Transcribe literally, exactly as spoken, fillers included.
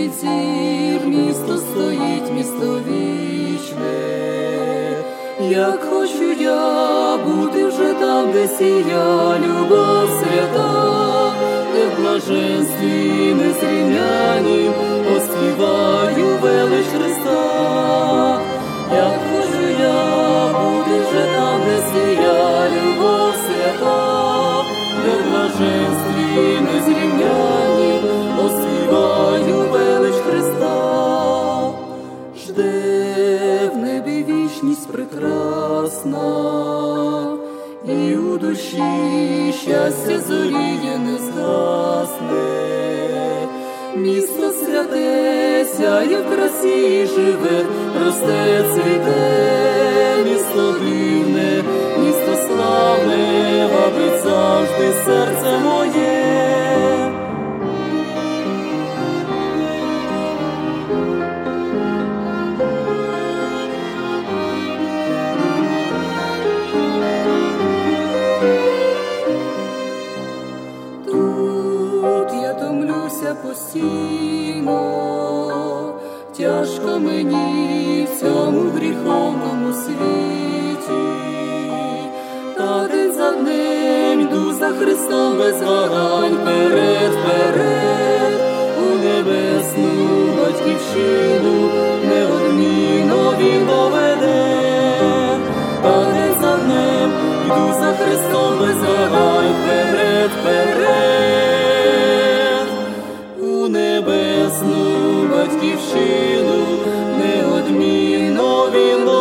зір, місто стоїть, місто вічне. Як хочу я бути вже там, де сія любов свята, де в блаженстві незрівнянім оспіваю велич Христа. Як хочу я бути вже там, де сія любов свята, де в блаженстві незрівнянім оспіваю велич Христа. Жде в небі вічність прекрасна, і у душі щастя зоріє не згасне. Місто святе сяє в красі живе, росте, цвіте, місто дивне, місто славне, вабить завжди серце моє. Постійно, тяжко мені в цьому гріховному світі, та день за днем йду за Христом без вагань, вперед, вперед, у небесну батьківщину неодмінно Він доведе. Та день за днем йду за Христом без вагань, вперед, вперед, небесну батьківщину неодмінно Він